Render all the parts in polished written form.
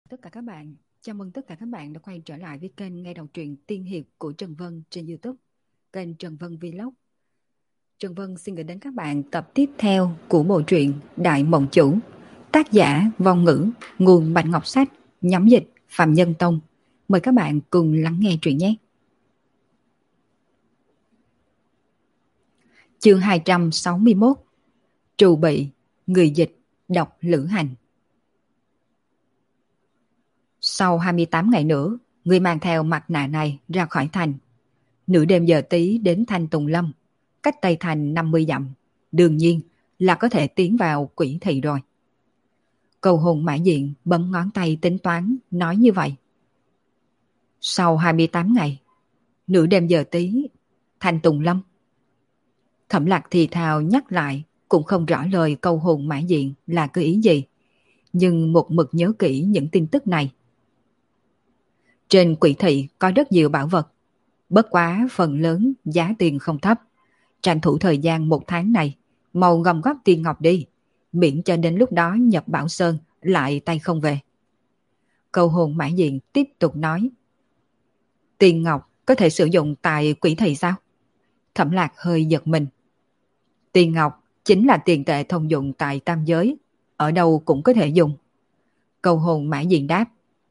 Tất cả các bạn, chào mừng tất cả các bạn đã quay trở lại với kênh Nghe Đọc truyện Tiên Hiệp của Trần Vân trên YouTube, kênh Trần Vân Vlog. Trần Vân xin gửi đến các bạn tập tiếp theo của bộ truyện Đại Mộng Chủ, tác giả Vong Ngữ, nguồn Bạch Ngọc Sách, nhóm dịch Phạm Nhân Tông. Mời các bạn cùng lắng nghe truyện nhé. Chương 261, Trù Bị, người dịch, đọc Lữ Hành. Sau 28 ngày nữa, người mang theo mặt nạ này ra khỏi thành. Nửa đêm giờ tí đến thành Tùng Lâm, cách Tây Thành 50 dặm. Đương nhiên là có thể tiến vào Quỷ Thị rồi. Cầu hồn Mã Diện bấm ngón tay tính toán, nói như vậy. Sau 28 ngày, nửa đêm giờ tí, thành Tùng Lâm. Thẩm Lạc thì thào nhắc lại, cũng không rõ lời cầu hồn Mã Diện là cái ý gì. Nhưng một mực nhớ kỹ những tin tức này. Trên Quỷ Thị có rất nhiều bảo vật. Bất quá phần lớn giá tiền không thấp. Tranh thủ thời gian 1 tháng này, mau gom góp tiền ngọc đi, miễn cho đến lúc đó nhập Bảo Sơn lại tay không về. Cầu hồn Mã Diện tiếp tục nói. Tiền ngọc có thể sử dụng tại Quỷ Thị sao? Thẩm Lạc hơi giật mình. Tiền ngọc chính là tiền tệ thông dụng tại tam giới, ở đâu cũng có thể dùng. Cầu hồn Mã Diện đáp.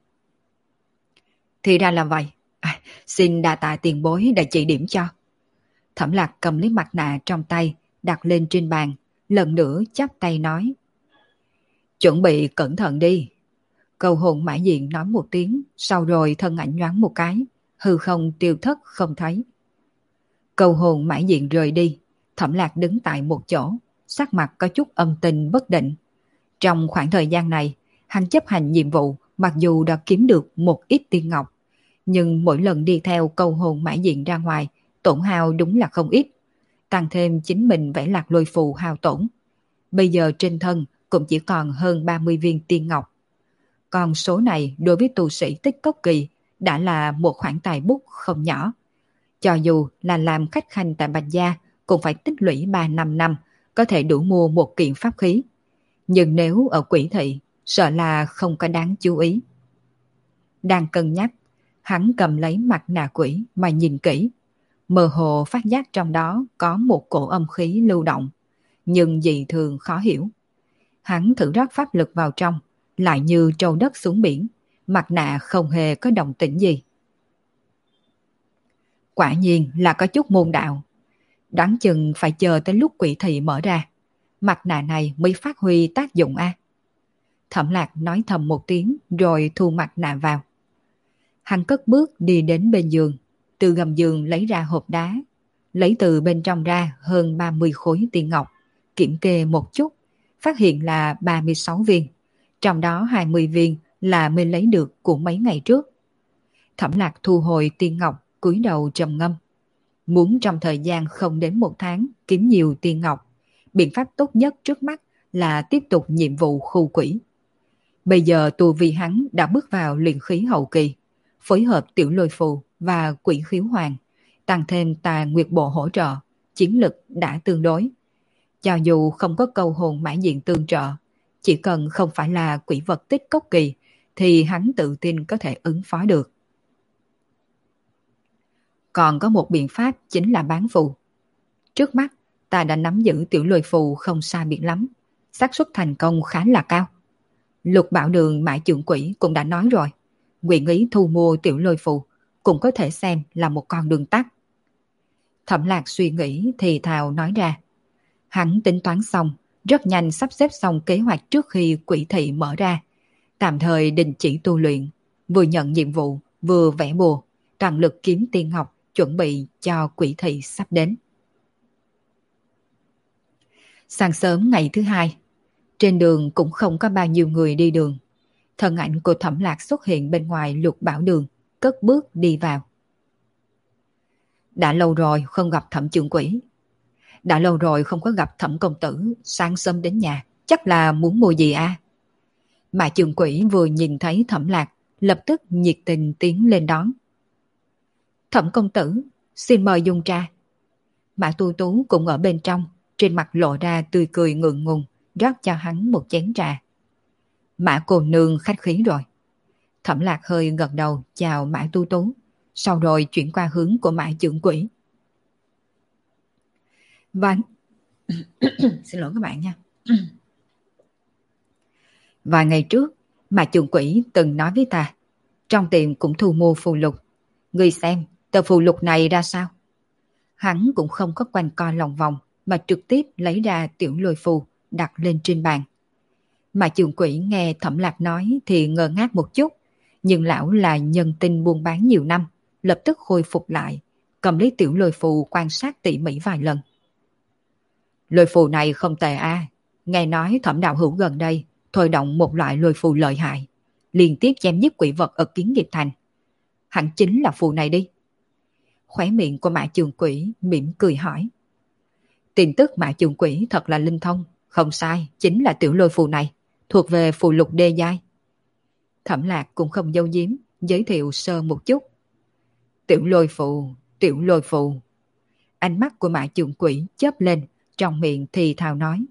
Thì ra là vậy. Xin đa tạ tiền bối đã chỉ điểm cho. Thẩm Lạc cầm lấy mặt nạ trong tay, đặt lên trên bàn, lần nữa chắp tay nói. Chuẩn bị cẩn thận đi. Cầu hồn Mã Diện nói một tiếng, sau rồi thân ảnh nhoáng một cái, hư không tiêu thất không thấy. Cầu hồn Mã Diện rời đi, Thẩm Lạc đứng tại một chỗ, sắc mặt có chút âm tình bất định. Trong khoảng thời gian này, hắn chấp hành nhiệm vụ mặc dù đã kiếm được một ít tiền ngọc, nhưng mỗi lần đi theo cầu hồn Mã Diện ra ngoài, tổn hao đúng là không ít. Tăng thêm chính mình vẽ lạc lôi phù hao tổn. Bây giờ trên thân cũng chỉ còn hơn 30 viên tiên ngọc. Còn số này đối với tu sĩ tích cốc kỳ đã là một khoản tài bút không nhỏ. Cho dù là làm khách khanh tại Bạch Gia cũng phải tích lũy 3-5 năm có thể đủ mua một kiện pháp khí. Nhưng nếu ở Quỷ Thị, sợ là không có đáng chú ý. Đang cân nhắc, hắn cầm lấy mặt nạ quỷ mà nhìn kỹ. Mơ hồ phát giác trong đó có một cổ âm khí lưu động, nhưng dị thường khó hiểu. Hắn thử rót pháp lực vào trong, lại như trâu đất xuống biển, mặt nạ không hề có động tĩnh gì. Quả nhiên là có chút môn đạo. Đoán chừng phải chờ tới lúc Quỷ Thị mở ra, mặt nạ này mới phát huy tác dụng a. Thẩm Lạc nói thầm một tiếng rồi thu mặt nạ vào. Hắn cất bước đi đến bên giường, từ gầm giường lấy ra hộp đá, lấy từ bên trong ra hơn 30 khối tiền ngọc, kiểm kê một chút, phát hiện là 36 viên, trong đó 20 viên là mình lấy được của mấy ngày trước. Thẩm Lạc thu hồi tiền ngọc, cúi đầu trầm ngâm. Muốn trong thời gian không đến 1 tháng kiếm nhiều tiền ngọc, biện pháp tốt nhất trước mắt là tiếp tục nhiệm vụ khu quỷ. Bây giờ tu vi hắn đã bước vào luyện khí hậu kỳ, phối hợp tiểu lôi phù và quỷ khiếu hoàng, tăng thêm tà nguyệt bộ hỗ trợ, chiến lực đã tương đối. Cho dù không có câu hồn Mã Diện tương trợ, chỉ cần không phải là quỷ vật tích cốc kỳ, thì hắn tự tin có thể ứng phó được. Còn có một biện pháp chính là bán phù. Trước mắt, ta đã nắm giữ tiểu lôi phù không xa biệt lắm, xác suất thành công khá là cao. Lục Bảo Đường Mã Trưởng Quỷ cũng đã nói rồi, nguyện ý thu mua tiểu lôi phù cũng có thể xem là một con đường tắt. Thẩm Lạc suy nghĩ thì thào nói ra. Hắn tính toán xong, rất nhanh sắp xếp xong kế hoạch trước khi Quỷ Thị mở ra. Tạm thời đình chỉ tu luyện, vừa nhận nhiệm vụ, vừa vẽ bùa, toàn lực kiếm tiên ngọc, chuẩn bị cho Quỷ Thị sắp đến. Sáng sớm ngày thứ hai, trên đường cũng không có bao nhiêu người đi đường. Thân ảnh của Thẩm Lạc xuất hiện bên ngoài Lục Bảo Đường, cất bước đi vào. Đã lâu rồi không gặp Thẩm Trưởng Quỹ. Đã lâu rồi không có gặp Thẩm công tử, sáng sớm đến nhà, chắc là muốn mua gì à? Mà Trưởng Quỹ vừa nhìn thấy Thẩm Lạc, lập tức nhiệt tình tiến lên đón. Thẩm công tử, xin mời dùng trà. Mã Tu Tú cũng ở bên trong, trên mặt lộ ra tươi cười ngượng ngùng, rót cho hắn một chén trà. Mã cô nương khách khí rồi. Thẩm Lạc hơi gật đầu chào Mã Tu Tú, sau rồi chuyển qua hướng của Mã Trưởng Quỹ. Vâng, xin lỗi các bạn nha. Vài ngày trước, Mã Trưởng Quỹ từng nói với ta, trong tiệm cũng thu mua phù lục. Ngươi xem, tờ phù lục này ra sao? Hắn cũng không có quanh co lòng vòng, mà trực tiếp lấy ra tiểu lôi phù đặt lên trên bàn. Mà Trưởng Quỹ nghe Thẩm Lạc nói thì ngơ ngác một chút, nhưng lão là nhân tinh buôn bán nhiều năm, lập tức khôi phục lại, cầm lấy tiểu lôi phù quan sát tỉ mỉ vài lần. Lôi phù này không tệ a, nghe nói Thẩm đạo hữu gần đây thôi động một loại lôi phù lợi hại, liên tiếp chém giết quỷ vật ở Kiến Nghiệp Thành. Hẳn chính là phù này đi. Khóe miệng của Mã Trường Quỹ mỉm cười hỏi. Tin tức Mã Trường Quỹ thật là linh thông, không sai, chính là tiểu lôi phù này, thuộc về phù lục đê giai. Thẩm Lạc cũng không giấu giếm, giới thiệu sơ một chút. Tiểu lôi phù, tiểu lôi phù. Ánh mắt của Mã Trường Quỹ chớp lên, trong miệng thì thào nói.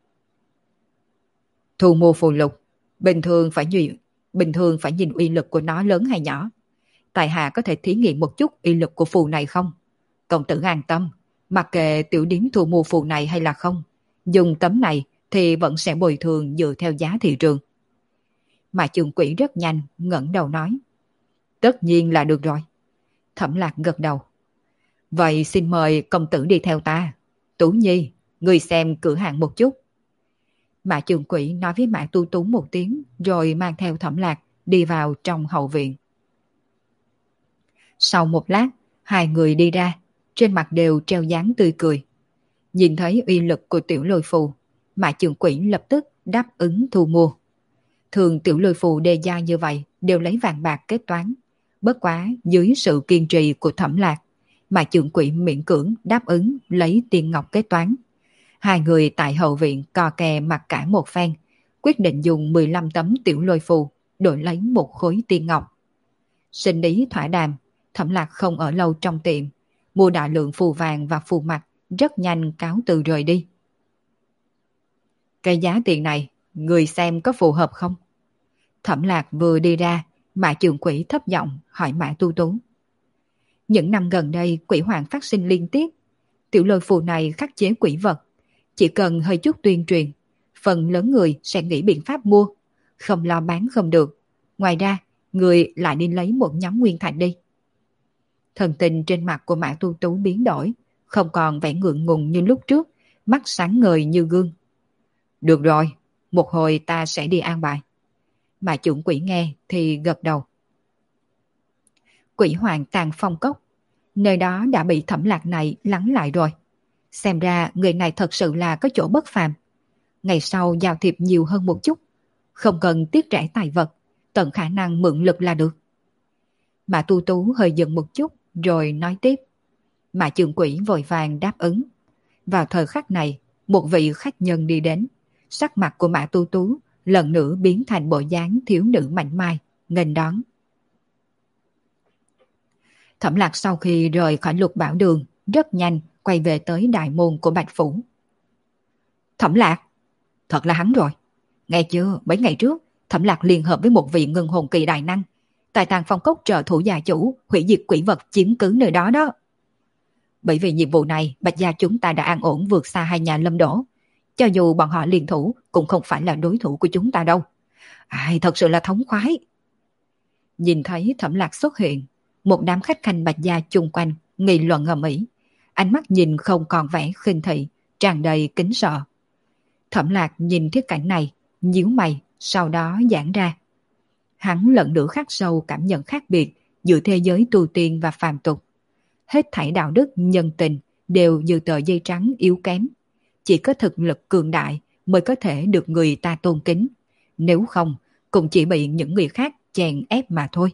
Thu mua phù lục, bình thường phải nhìn uy lực của nó lớn hay nhỏ. Tại hạ có thể thí nghiệm một chút uy lực của phù này không? Công tử an tâm, mặc kệ tiểu điếm thu mua phù này hay là không, dùng tấm này thì vẫn sẽ bồi thường dựa theo giá thị trường. Mà Trường Quỹ rất nhanh ngẩng đầu nói. Tất nhiên là được rồi. Thẩm Lạc gật đầu. Vậy xin mời công tử đi theo ta. Tú Nhi, ngươi xem cửa hàng một chút. Mã Trường Quỹ nói với Mã Tu Tú một tiếng, rồi mang theo Thẩm Lạc đi vào trong hậu viện. Sau một lát, hai người đi ra, trên mặt đều treo dáng tươi cười. Nhìn thấy uy lực của tiểu lôi phù, Mã Trường Quỹ lập tức đáp ứng thu mua. Thường tiểu lôi phù đề gia như vậy đều lấy vàng bạc kết toán. Bất quá dưới sự kiên trì của Thẩm Lạc, Mã Trường Quỹ miễn cưỡng đáp ứng lấy tiền ngọc kết toán. Hai người tại hậu viện cò kè mặc cả một phen, quyết định dùng 15 tấm tiểu lôi phù đổi lấy một khối tiền ngọc. Sinh lý thỏa đàm, Thẩm Lạc không ở lâu trong tiệm, mua đại lượng phù vàng và phù mặt, rất nhanh cáo từ rời đi. Cái giá tiền này, người xem có phù hợp không? Thẩm Lạc vừa đi ra, Mã Trường Quỹ thấp giọng hỏi Mã Tu Tú. Những năm gần đây quỷ hoàng phát sinh liên tiếp, tiểu lôi phù này khắc chế quỷ vật, chỉ cần hơi chút tuyên truyền, phần lớn người sẽ nghĩ biện pháp mua, không lo bán không được. Ngoài ra, người lại đi lấy một nhóm nguyên thạch đi. Thần tình trên mặt của Mã Tu Tú biến đổi, không còn vẻ ngượng ngùng như lúc trước, mắt sáng ngời như gương. Được rồi, một hồi ta sẽ đi an bài. Mã Trưởng Quỹ nghe thì gật đầu. Quỷ hoàng tàn phong cốc, nơi đó đã bị Thẩm Lạc này lắng lại rồi. Xem ra người này thật sự là có chỗ bất phàm. Ngày sau giao thiệp nhiều hơn một chút, không cần tiếc rẻ tài vật, tận khả năng mượn lực là được. Mã Tu Tú hơi dừng một chút rồi nói tiếp. Mã Trường Quỹ vội vàng đáp ứng. Vào thời khắc này, một vị khách nhân đi đến. Sắc mặt của Mã Tu Tú lần nữa biến thành bộ dáng thiếu nữ mảnh mai, nghênh đón. Thẩm Lạc sau khi rời khỏi Lục Bảo Đường, rất nhanh quay về tới đại môn của Bạch Phủ. Thẩm Lạc, thật là hắn rồi. Nghe chưa, mấy ngày trước, Thẩm Lạc liên hợp với một vị ngân hồn kỳ đại năng, tại Tàng Phong Cốc trợ thủ gia chủ, hủy diệt quỷ vật chiếm cứ nơi đó đó. Bởi vì nhiệm vụ này, Bạch gia chúng ta đã an ổn vượt xa hai nhà Lâm Đỗ. Cho dù bọn họ liên thủ, cũng không phải là đối thủ của chúng ta đâu. Ai, thật sự là thống khoái. Nhìn thấy Thẩm Lạc xuất hiện, một đám khách khanh Bạch gia chung quanh nghị luận ầm ĩ, ánh mắt nhìn không còn vẻ khinh thị, tràn đầy kính sợ. Thẩm Lạc nhìn thiết cảnh này, nhíu mày, sau đó giãn ra. Hắn lần nữa khắc sâu cảm nhận khác biệt giữa thế giới tu tiên và phàm tục. Hết thảy đạo đức, nhân tình đều như tờ dây trắng yếu kém. Chỉ có thực lực cường đại mới có thể được người ta tôn kính. Nếu không, cũng chỉ bị những người khác chèn ép mà thôi.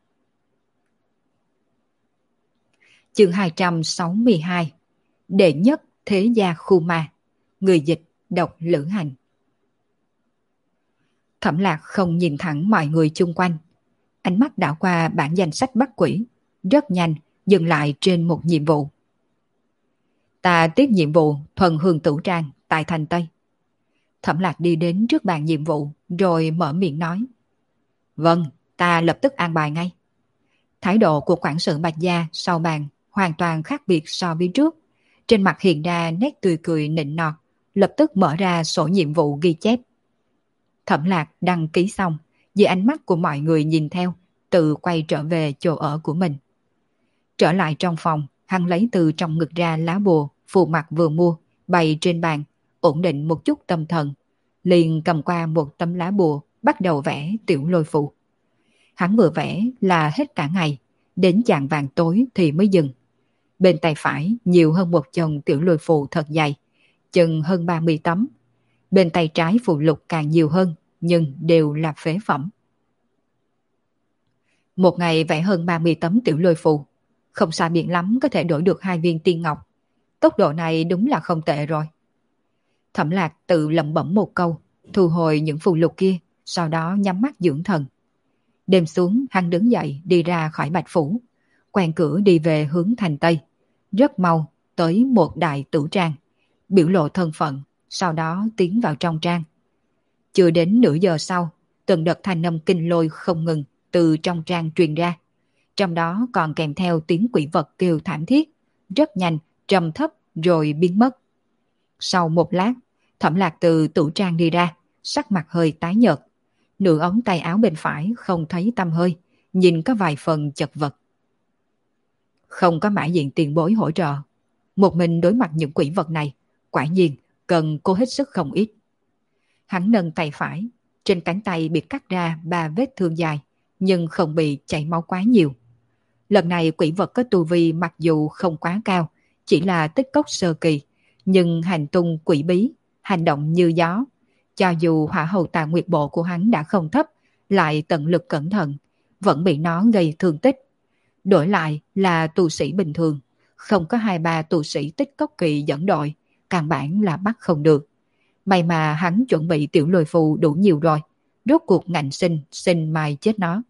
Chương 262. Đệ nhất thế gia khu ma. Người dịch độc Lữ Hành. Thẩm Lạc không nhìn thẳng mọi người chung quanh. Ánh mắt đảo qua bản danh sách bắt quỷ, rất nhanh dừng lại trên một nhiệm vụ. Ta tiếp nhiệm vụ thuần hương tử trang tại thành Tây. Thẩm Lạc đi đến trước bàn nhiệm vụ rồi mở miệng nói. Vâng, ta lập tức an bài ngay. Thái độ của quản sự Bạch gia sau bàn hoàn toàn khác biệt so với trước. Trên mặt hiện ra nét tươi cười nịnh nọt, lập tức mở ra sổ nhiệm vụ ghi chép. Thẩm Lạc đăng ký xong, dưới ánh mắt của mọi người nhìn theo, tự quay trở về chỗ ở của mình. Trở lại trong phòng, hắn lấy từ trong ngực ra lá bùa, phù mặt vừa mua, bày trên bàn, ổn định một chút tâm thần. Liền cầm qua một tấm lá bùa, bắt đầu vẽ tiểu lôi phù. Hắn vừa vẽ là hết cả ngày, đến chạng vàng tối thì mới dừng. Bên tay phải nhiều hơn một chồng tiểu lôi phù thật dày, chừng hơn 30 tấm. Bên tay trái phù lục càng nhiều hơn, nhưng đều là phế phẩm. Một ngày vẽ hơn 30 tấm tiểu lôi phù, không xa biển lắm có thể đổi được 2 viên tiên ngọc. Tốc độ này đúng là không tệ rồi. Thẩm Lạc tự lẩm bẩm một câu, thu hồi những phù lục kia, sau đó nhắm mắt dưỡng thần. Đêm xuống, hắn đứng dậy đi ra khỏi Bạch Phủ, quen cửa đi về hướng thành Tây. Rất mau tới một đại tử trang, biểu lộ thân phận, sau đó tiến vào trong trang. Chưa đến nửa giờ sau, từng đợt thanh âm kinh lôi không ngừng từ trong trang truyền ra. Trong đó còn kèm theo tiếng quỷ vật kêu thảm thiết, rất nhanh, trầm thấp rồi biến mất. Sau một lát, Thẩm Lạc từ tử trang đi ra, sắc mặt hơi tái nhợt. Nửa ống tay áo bên phải không thấy tăm hơi, nhìn có vài phần chật vật. Không có mã diện tiền bối hỗ trợ, một mình đối mặt những quỷ vật này, quả nhiên cần cố hết sức không ít. Hắn nâng tay phải, trên cánh tay bị cắt ra 3 vết thương dài, nhưng không bị chảy máu quá nhiều. Lần này quỷ vật có tu vi mặc dù không quá cao, chỉ là tích cốc sơ kỳ, nhưng hành tung quỷ bí, hành động như gió. Cho dù hỏa hầu tà nguyệt bộ của hắn đã không thấp, lại tận lực cẩn thận, vẫn bị nó gây thương tích. Đổi lại là tu sĩ bình thường, không có 2-3 tu sĩ tích cốc kỳ dẫn đội, căn bản là bắt không được. May mà hắn chuẩn bị tiểu lôi phù đủ nhiều rồi, rốt cuộc ngạnh xin mai chết nó.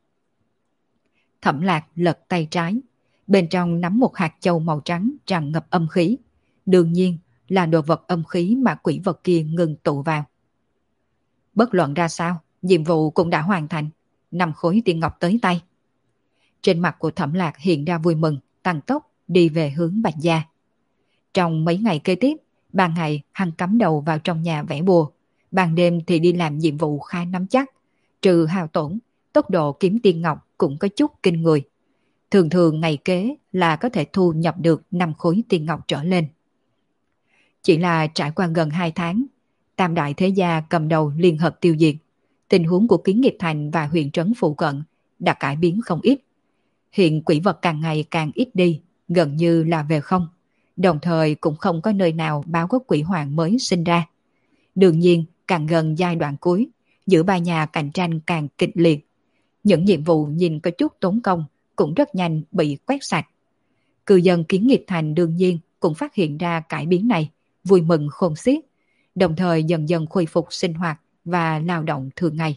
Thẩm Lạc lật tay trái, bên trong nắm một hạt châu màu trắng tràn ngập âm khí. Đương nhiên là đồ vật âm khí mà quỷ vật kia ngừng tụ vào. Bất luận ra sao, nhiệm vụ cũng đã hoàn thành, 5 khối tiên ngọc tới tay. Trên mặt của Thẩm Lạc hiện ra vui mừng, tăng tốc đi về hướng Bạch gia. Trong mấy ngày kế tiếp, ban ngày hắn cắm đầu vào trong nhà vẽ bùa, ban đêm thì đi làm nhiệm vụ khá nắm chắc, trừ hao tổn, tốc độ kiếm tiên ngọc cũng có chút kinh người. Thường thường ngày kế là có thể thu nhập được 5 khối tiên ngọc trở lên. Chỉ là trải qua gần 2 tháng, tam đại thế gia cầm đầu liên hợp tiêu diệt, tình huống của Kiến Nghiệp Thành và huyện trấn phụ cận đã cải biến không ít. Hiện quỷ vật càng ngày càng ít đi, gần như là về không. Đồng thời cũng không có nơi nào báo có quỷ hoàng mới sinh ra. Đương nhiên, càng gần giai đoạn cuối, giữa ba nhà cạnh tranh càng kịch liệt. Những nhiệm vụ nhìn có chút tốn công cũng rất nhanh bị quét sạch. Cư dân Kiến Nghiệp Thành đương nhiên cũng phát hiện ra cải biến này, vui mừng khôn xiết, đồng thời dần dần khôi phục sinh hoạt và lao động thường ngày.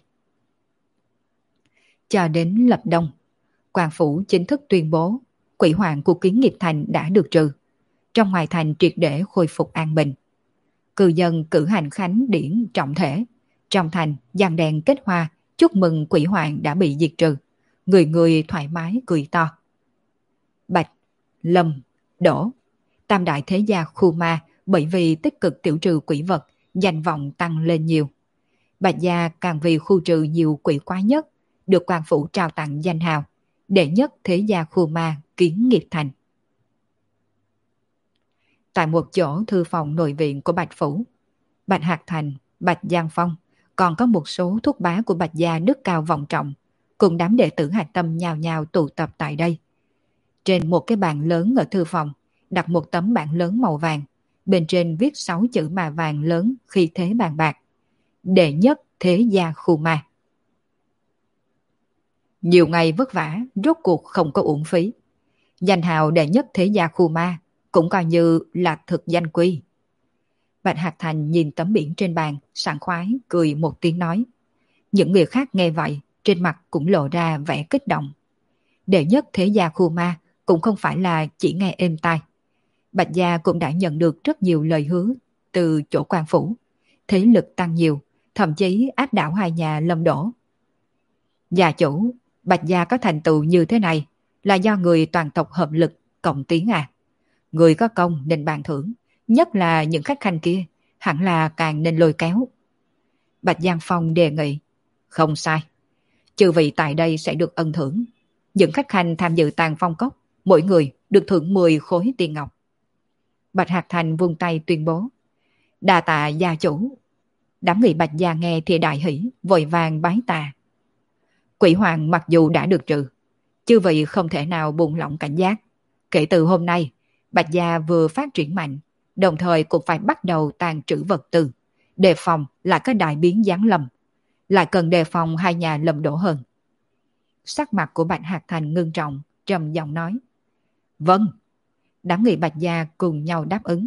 Cho đến lập đông, quan phủ chính thức tuyên bố quỷ hoàng của Kiến Nghiệp Thành đã được trừ. Trong ngoài thành triệt để khôi phục an bình. Cư dân cử hành khánh điển trọng thể. Trong thành giăng đèn kết hoa, chúc mừng quỷ hoàng đã bị diệt trừ. Người người thoải mái cười to. Bạch, Lâm, Đỗ, tam đại thế gia khu ma bởi vì tích cực tiểu trừ quỷ vật, danh vọng tăng lên nhiều. Bạch gia càng vì khu trừ nhiều quỷ quái nhất, được quan phủ trao tặng danh hào đệ nhất thế gia khu ma Kiến Nghiệp Thành. Tại một chỗ thư phòng nội viện của Bạch Phủ, Bạch Hạc Thành, Bạch Giang Phong, còn có một số thúc bá của Bạch gia đức cao vọng trọng, cùng đám đệ tử hạch tâm nhào nhào tụ tập tại đây. Trên một cái bàn lớn ở thư phòng, đặt một tấm bảng lớn màu vàng, bên trên viết 6 chữ mạ vàng lớn khi thế bàn bạc. Đệ nhất thế gia khu ma. Nhiều ngày vất vả, rốt cuộc không có uổng phí. Danh hào đệ nhất thế gia khu ma cũng coi như là thực danh quy. Bạch Hạc Thành nhìn tấm biển trên bàn, sảng khoái, cười một tiếng nói. Những người khác nghe vậy, trên mặt cũng lộ ra vẻ kích động. Đệ nhất thế gia khu ma cũng không phải là chỉ nghe êm tai. Bạch gia cũng đã nhận được rất nhiều lời hứa từ chỗ quan phủ. Thế lực tăng nhiều, thậm chí áp đảo hai nhà Lâm Đỗ. Gia chủ, Bạch gia có thành tựu như thế này là do người toàn tộc hợp lực cộng tiến à. Người có công nên ban thưởng, nhất là những khách khanh kia, hẳn là càng nên lôi kéo. Bạch Giang Phong đề nghị. Không sai. Chư vị tại đây sẽ được ân thưởng. Những khách khanh tham dự tàn phong cốc, mỗi người được thưởng 10 khối tiền ngọc. Bạch Hạc Thành vung tay tuyên bố. Đa tạ gia chủ. Đám người Bạch gia nghe thì đại hỷ, vội vàng bái tạ. Quỷ hoàng mặc dù đã được trừ, chư vị không thể nào buông lỏng cảnh giác. Kể từ hôm nay, Bạch gia vừa phát triển mạnh, đồng thời cũng phải bắt đầu tàn trữ vật tư, đề phòng lại có đại biến giáng lâm, lại cần đề phòng hai nhà lầm đổ hơn. Sắc mặt của Bạch Hạc Thành ngưng trọng, trầm giọng nói. Vâng. Đám người Bạch gia cùng nhau đáp ứng.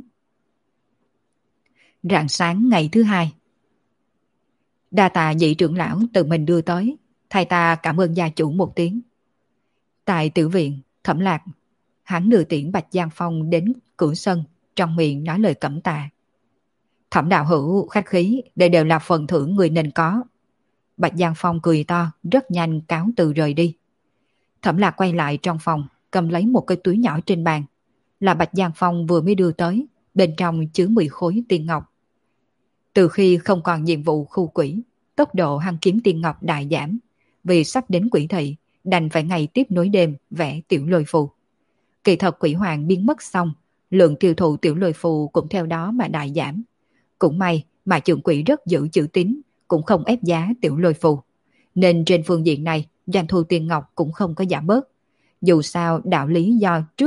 Rạng sáng ngày thứ hai, đa tạ nhị trưởng lão tự mình đưa tới, thay ta cảm ơn gia chủ một tiếng. Tại tiểu viện, Thẩm Lạc, hắn đưa tiễn Bạch Giang Phong đến cửa sân, trong miệng nói lời cảm tạ. Thẩm đạo hữu khách khí, đây đều là phần thưởng người nên có. Bạch Giang Phong cười to, rất nhanh cáo từ rời đi. Thẩm Lạc quay lại trong phòng, cầm lấy một cái túi nhỏ trên bàn. Là Bạch Giang Phong vừa mới đưa tới, bên trong chứa 10 khối tiền ngọc. Từ khi không còn nhiệm vụ khu quỷ, tốc độ hắn kiếm tiền ngọc đại giảm. Vì sắp đến quỷ thị, đành phải ngày tiếp nối đêm vẽ tiểu lôi phù. Kỳ thật quỷ hoàng biến mất xong, lượng tiêu thụ tiểu lôi phù cũng theo đó mà đại giảm. Cũng may mà trưởng quỷ rất giữ chữ tín, cũng không ép giá tiểu lôi phù. Nên trên phương diện này, doanh thu tiền ngọc cũng không có giảm bớt. Dù sao đạo lý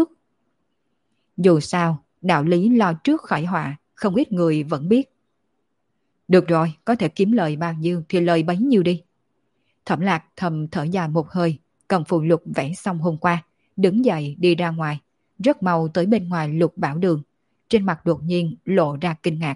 lo trước khỏi họa, không ít người vẫn biết. Được rồi, có thể kiếm lời bao nhiêu thì lời bấy nhiêu đi. Thẩm Lạc thầm thở dài một hơi, cầm phù lục vẽ xong hôm qua, đứng dậy đi ra ngoài, rất mau tới bên ngoài Lục Bảo Đường, trên mặt đột nhiên lộ ra kinh ngạc.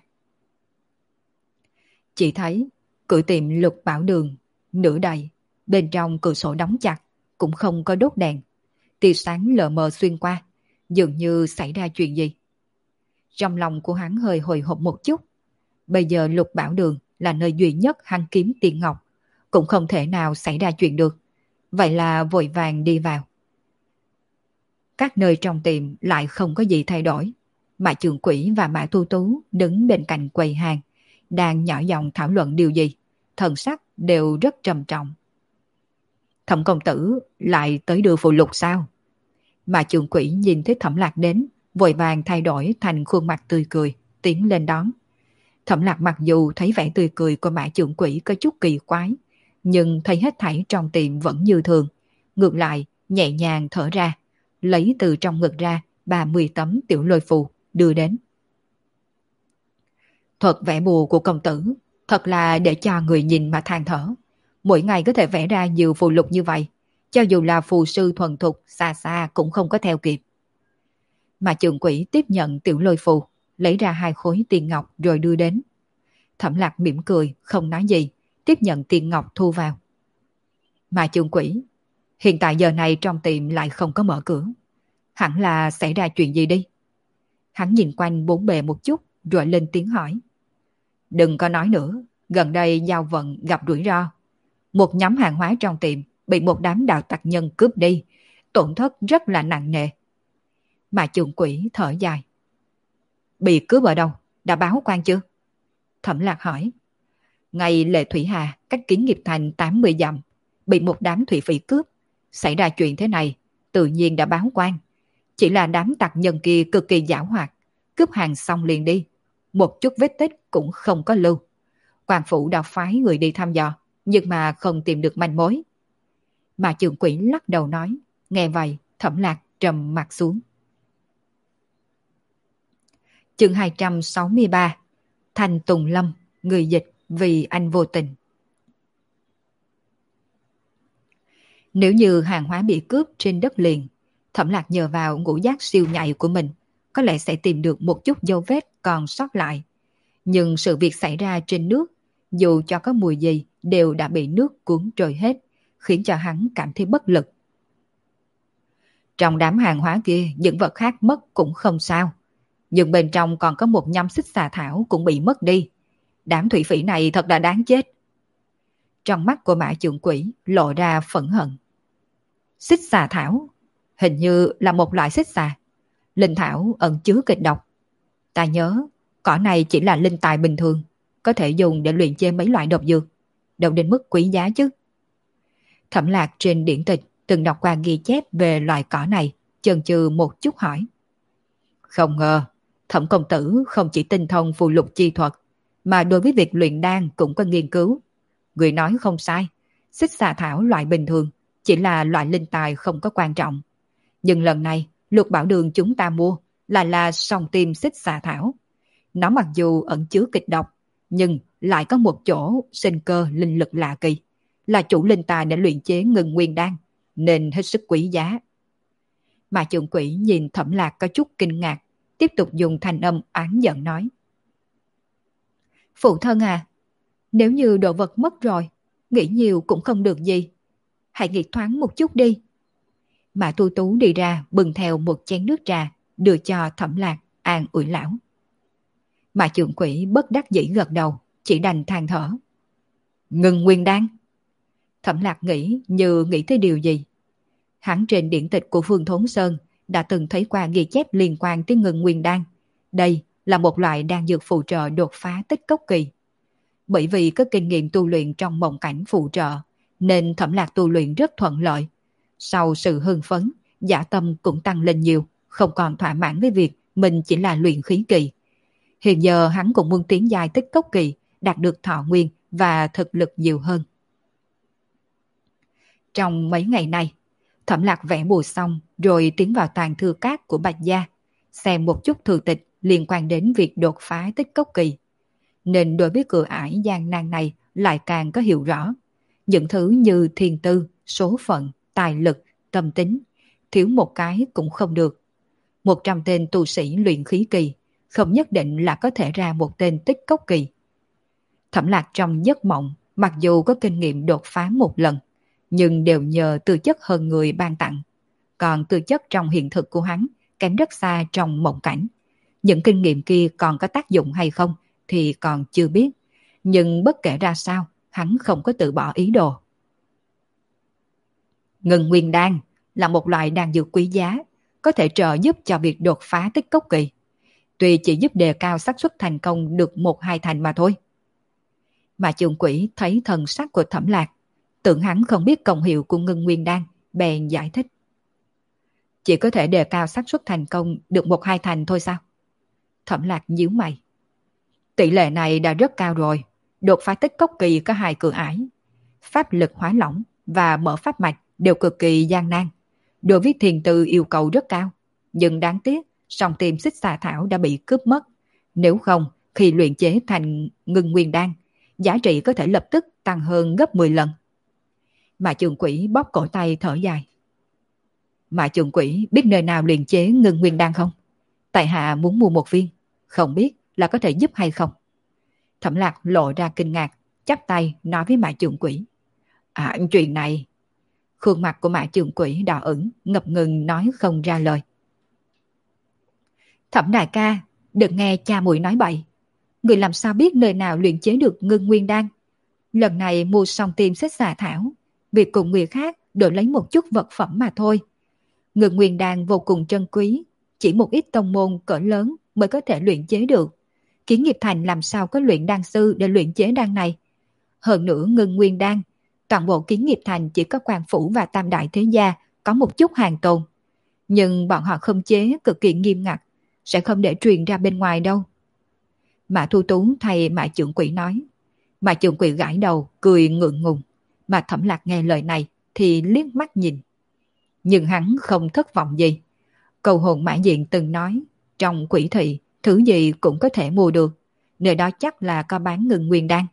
Chỉ thấy cửa tiệm Lục Bảo Đường nửa đầy, bên trong cửa sổ đóng chặt, cũng không có đốt đèn, tia sáng lờ mờ xuyên qua, dường như xảy ra chuyện gì. Trong lòng của hắn hơi hồi hộp một chút. Bây giờ Lục Bảo Đường là nơi duy nhất hắn kiếm tiền ngọc, cũng không thể nào xảy ra chuyện được. Vậy là vội vàng đi vào. Các nơi trong tiệm lại không có gì thay đổi. Mã Trường Quỷ và Mã Tu Tú đứng bên cạnh quầy hàng, đang nhỏ giọng thảo luận điều gì, thần sắc đều rất trầm trọng. Thẩm công tử lại tới đưa phụ lục sao? Mã Trường Quỷ nhìn thấy Thẩm Lạc đến, vội vàng thay đổi thành khuôn mặt tươi cười, tiến lên đón. Thẩm Lạc mặc dù thấy vẻ tươi cười của Mã Trường Quỷ có chút kỳ quái, nhưng thấy hết thảy trong tiệm vẫn như thường. Ngược lại, nhẹ nhàng thở ra, lấy từ trong ngực ra 30 tấm tiểu lôi phù, đưa đến. Thuật vẽ bùa của công tử, thật là để cho người nhìn mà than thở. Mỗi ngày có thể vẽ ra nhiều phù lục như vậy, cho dù là phù sư thuần thục, xa xa cũng không có theo kịp. Mà Trường Quỷ tiếp nhận tiểu lôi phù, lấy ra 2 khối tiền ngọc rồi đưa đến. Thẩm Lạc mỉm cười, không nói gì, tiếp nhận tiền ngọc thu vào. Mà Trường Quỷ, hiện tại giờ này trong tiệm lại không có mở cửa. Hẳn là xảy ra chuyện gì đi. Hắn nhìn quanh bốn bề một chút, rồi lên tiếng hỏi. Đừng có nói nữa, gần đây giao vận gặp rủi ro. Một nhóm hàng hóa trong tiệm bị một đám đạo tặc nhân cướp đi, tổn thất rất là nặng nề. Mà Trường Quỷ thở dài. Bị cướp ở đâu? Đã báo quan chưa? Thẩm Lạc hỏi. Ngày Lệ Thủy Hà, cách Kiến Nghiệp Thành 80 dặm, bị một đám thủy phỉ cướp. Xảy ra chuyện thế này, tự nhiên đã báo quan. Chỉ là đám tặc nhân kia cực kỳ giảo hoạt, cướp hàng xong liền đi. Một chút vết tích cũng không có lưu. Quan phủ đã phái người đi thăm dò, nhưng mà không tìm được manh mối. Mà Trường Quỷ lắc đầu nói. Nghe vậy, Thẩm Lạc trầm mặt xuống. Chương 263. Thành Tùng Lâm, người dịch vì anh vô tình. Nếu như hàng hóa bị cướp trên đất liền, Thẩm Lạc nhờ vào ngũ giác siêu nhạy của mình, có lẽ sẽ tìm được một chút dấu vết còn sót lại. Nhưng sự việc xảy ra trên nước, dù cho có mùi gì, đều đã bị nước cuốn trôi hết, khiến cho hắn cảm thấy bất lực. Trong đám hàng hóa kia, những vật khác mất cũng không sao. Nhưng bên trong còn có một nhâm xích xà thảo cũng bị mất đi. Đám thủy phỉ này thật là đáng chết. Trong mắt của Mã Trưởng Quỹ lộ ra phẫn hận. Xích xà thảo, hình như là một loại xích xà. Linh thảo ẩn chứa kịch độc. Ta nhớ, cỏ này chỉ là linh tài bình thường, có thể dùng để luyện chế mấy loại độc dược, đâu đến mức quý giá chứ. Thẩm Lạc trên điển tịch từng đọc qua ghi chép về loại cỏ này, chần chừ một chút hỏi. Không ngờ, Thẩm công tử không chỉ tinh thông phù lục chi thuật, mà đối với việc luyện đan cũng có nghiên cứu. Người nói không sai, xích xà thảo loại bình thường, chỉ là loại linh tài không có quan trọng. Nhưng lần này, Lục Bảo Đường chúng ta mua là song tim xích xà thảo. Nó mặc dù ẩn chứa kịch độc, nhưng lại có một chỗ sinh cơ linh lực lạ kỳ, là chủ linh tài để luyện chế ngưng nguyên đan, nên hết sức quý giá. Mà Trưởng Quỹ nhìn Thẩm Lạc có chút kinh ngạc, tiếp tục dùng thanh âm oán giận nói. Phụ thân à, nếu như đồ vật mất rồi, nghĩ nhiều cũng không được gì. Hãy nghĩ thoáng một chút đi. Mà Tu Tú đi ra bưng theo một chén nước trà, đưa cho Thẩm Lạc an ủi lão. Mà Trưởng Quỹ bất đắc dĩ gật đầu, chỉ đành than thở. Ngưng nguyên đan. Thẩm Lạc nghĩ như nghĩ tới điều gì. Hắn trên điển tịch của Phương Thốn Sơn đã từng thấy qua ghi chép liên quan tới ngưng nguyên đan. Đây là một loại đan dược phụ trợ đột phá tích cốc kỳ. Bởi vì có kinh nghiệm tu luyện trong mộng cảnh phụ trợ, nên Thẩm Lạc tu luyện rất thuận lợi. Sau sự hưng phấn, dạ tâm cũng tăng lên nhiều, không còn thỏa mãn với việc mình chỉ là luyện khí kỳ. Hiện giờ hắn cũng muốn tiến giai tích cốc kỳ, đạt được thọ nguyên và thực lực nhiều hơn. Trong mấy ngày này, Thẩm Lạc vẽ bùa xong rồi tiến vào tàng thư các của Bạch Gia, xem một chút thư tịch liên quan đến việc đột phá tích cốc kỳ. Nên đối với cửa ải gian nan này lại càng có hiểu rõ. Những thứ như thiên tư, số phận, tài lực, tâm tính, thiếu một cái cũng không được. 100 tên tu sĩ luyện khí kỳ, không nhất định là có thể ra một tên tích cốc kỳ. Thẩm Lạc trong giấc mộng, mặc dù có kinh nghiệm đột phá một lần, nhưng đều nhờ tư chất hơn người ban tặng. Còn tư chất trong hiện thực của hắn kém rất xa trong mộng cảnh. Những kinh nghiệm kia còn có tác dụng hay không thì còn chưa biết. Nhưng bất kể ra sao, hắn không có từ bỏ ý đồ. Ngưng nguyên đan là một loại đan dược quý giá, có thể trợ giúp cho việc đột phá tích cốc kỳ. Tuy chỉ giúp đề cao xác suất thành công được 1-2 thành mà thôi. Mà Trưởng Quỹ thấy thần sắc của Thẩm Lạc, tưởng hắn không biết công hiệu của ngưng nguyên đan, bèn giải thích. Chỉ có thể đề cao xác suất thành công được 1-2 thành thôi sao? Thẩm Lạc nhíu mày. Tỷ lệ này đã rất cao rồi, đột phá tích cốc kỳ có 2 cửa ải. Pháp lực hóa lỏng và mở pháp mạch đều cực kỳ gian nan. Đối với thiền tư yêu cầu rất cao, nhưng đáng tiếc song tim xích xà thảo đã bị cướp mất. Nếu không, khi luyện chế thành ngưng nguyên đan, giá trị có thể lập tức tăng hơn gấp 10 lần. Mà Trưởng Quỹ bóp cổ tay thở dài. Mà Trưởng Quỹ biết nơi nào luyện chế ngưng nguyên đan không? Tại hạ muốn mua một viên, không biết là có thể giúp hay không? Thẩm Lạc lộ ra kinh ngạc, chắp tay nói với Mã Trưởng Quỹ. Chuyện này... Khuôn mặt của Mã Trưởng Quỹ đỏ ửng, ngập ngừng nói không ra lời. Thẩm đại ca, đừng nghe cha muội nói bậy. Người làm sao biết nơi nào luyện chế được ngưng nguyên đan? Lần này mua xong tim xích xà thảo, việc cùng người khác đổi lấy một chút vật phẩm mà thôi. Ngưng nguyên đan vô cùng trân quý, chỉ một ít tông môn cỡ lớn mới có thể luyện chế được. Kiến nghiệp thành làm sao có luyện đan sư để luyện chế đan này? Hơn nữa ngưng nguyên đan, toàn bộ Kiến nghiệp thành chỉ có quan phủ và tam đại thế gia có một chút hàng tồn. Nhưng bọn họ không chế cực kỳ nghiêm ngặt, sẽ không để truyền ra bên ngoài đâu. Mã Thu Tú thay Mã Trưởng Quỹ nói. Mã Trưởng Quỹ gãi đầu, cười ngượng ngùng. Mà Thẩm Lạc nghe lời này thì liếc mắt nhìn. Nhưng hắn không thất vọng gì. Cầu hồn Mã Diện từng nói, trong quỷ thị, thứ gì cũng có thể mua được. Nơi đó chắc là có bán ngưng nguyên đan.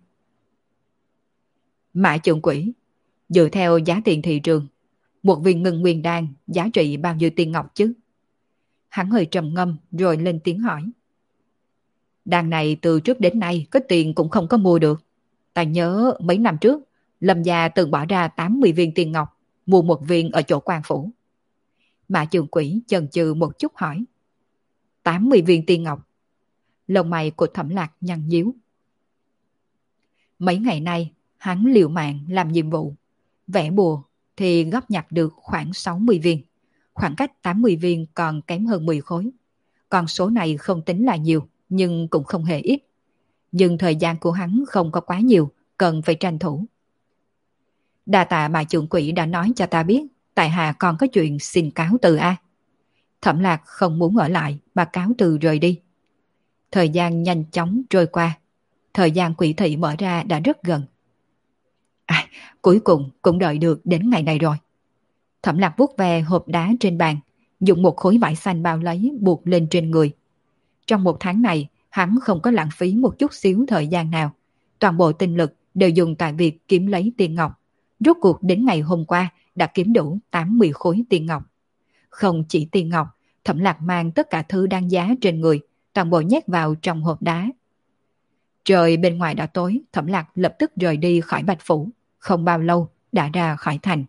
Mã Trưởng Quỹ, dựa theo giá tiền thị trường, một viên ngưng nguyên đan giá trị bao nhiêu tiền ngọc chứ? Hắn hơi trầm ngâm rồi lên tiếng hỏi. Đan này từ trước đến nay có tiền cũng không có mua được. Ta nhớ mấy năm trước, Lâm gia từng bỏ ra 80 viên tiền ngọc, mua một viên ở chỗ quan phủ. Mã Trưởng Quỹ chần chừ một chút hỏi. 80 viên tiền ngọc. Lông mày của Thẩm Lạc nhăn nhíu. Mấy ngày nay, Hắn liều mạng làm nhiệm vụ, vẽ bùa thì góp nhặt được khoảng 60 viên, khoảng cách 80 viên còn kém hơn 10 khối. Con số này không tính là nhiều, nhưng cũng không hề ít. Nhưng thời gian của hắn không có quá nhiều, cần phải tranh thủ. Đa tạ mà trưởng quỹ đã nói cho ta biết, tại hạ còn có chuyện xin cáo từ a. Thẩm Lạc không muốn ở lại mà cáo từ rời đi. Thời gian nhanh chóng trôi qua, thời gian quỷ thị mở ra đã rất gần. Cuối cùng cũng đợi được đến ngày này rồi. Thẩm Lạc vuốt ve hộp đá trên bàn, dùng một khối vải xanh bao lấy buộc lên trên người. Trong một tháng này, hắn không có lãng phí một chút xíu thời gian nào. Toàn bộ tinh lực đều dùng tại việc kiếm lấy tiền ngọc. Rốt cuộc đến ngày hôm qua đã kiếm đủ 80 khối tiền ngọc. Không chỉ tiền ngọc, Thẩm Lạc mang tất cả thứ đáng giá trên người, toàn bộ nhét vào trong hộp đá. Trời bên ngoài đã tối, Thẩm Lạc lập tức rời đi khỏi Bạch Phủ. Không bao lâu đã ra khỏi thành.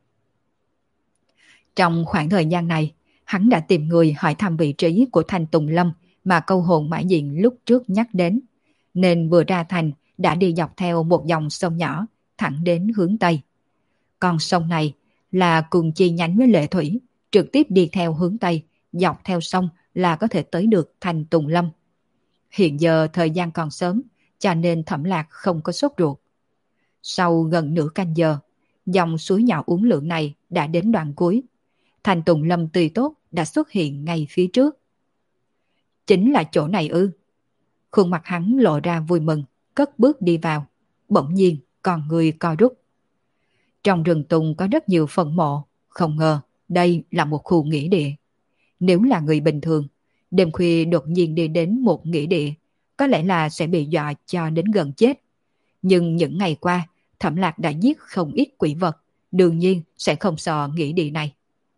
Trong khoảng thời gian này, hắn đã tìm người hỏi thăm vị trí của Thanh Tùng Lâm mà câu hồn mã diện lúc trước nhắc đến, nên vừa ra thành đã đi dọc theo một dòng sông nhỏ thẳng đến hướng Tây. Con sông này là cùng chi nhánh với Lệ Thủy, trực tiếp đi theo hướng Tây, dọc theo sông là có thể tới được Thanh Tùng Lâm. Hiện giờ thời gian còn sớm, cho nên Thẩm Lạc không có sốt ruột. Sau gần nửa canh giờ, dòng suối nhỏ uốn lượn này đã đến đoạn cuối. Thanh Tùng Lâm tươi tốt đã xuất hiện ngay phía trước. Chính là chỗ này ư? Khuôn mặt hắn lộ ra vui mừng, cất bước đi vào. Bỗng nhiên, con người co rút. Trong rừng tùng có rất nhiều phần mộ, không ngờ đây là một khu nghĩa địa. Nếu là người bình thường, đêm khuya đột nhiên đi đến một nghĩa địa, có lẽ là sẽ bị dọa cho đến gần chết. Nhưng những ngày qua, Thẩm Lạc đã giết không ít quỷ vật, đương nhiên sẽ không sợ nghĩa địa này.